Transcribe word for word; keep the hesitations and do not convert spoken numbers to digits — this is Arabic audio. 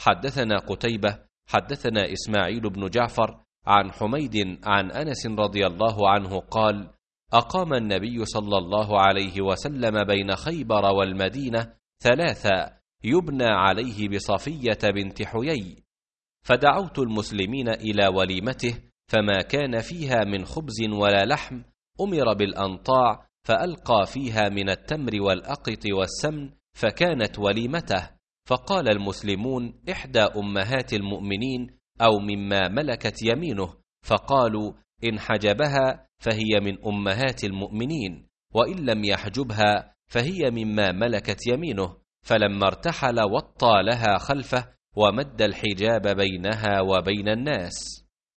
حدثنا قتيبة حدثنا إسماعيل بن جعفر عن حميد عن أنس رضي الله عنه قال: أقام النبي صلى الله عليه وسلم بين خيبر والمدينة ثلاثا يبنى عليه بصفية بنت حيي، فدعوت المسلمين إلى وليمته، فما كان فيها من خبز ولا لحم أمر بالأنطاع فألقى فيها من التمر والأقط والسمن، فكانت وليمته. فقال المسلمون: إحدى أمهات المؤمنين أو مما ملكت يمينه، فقالوا: إن حجبها فهي من أمهات المؤمنين، وإن لم يحجبها فهي مما ملكت يمينه. فلما ارتحل وطى لها خلفه ومد الحجاب بينها وبين الناس.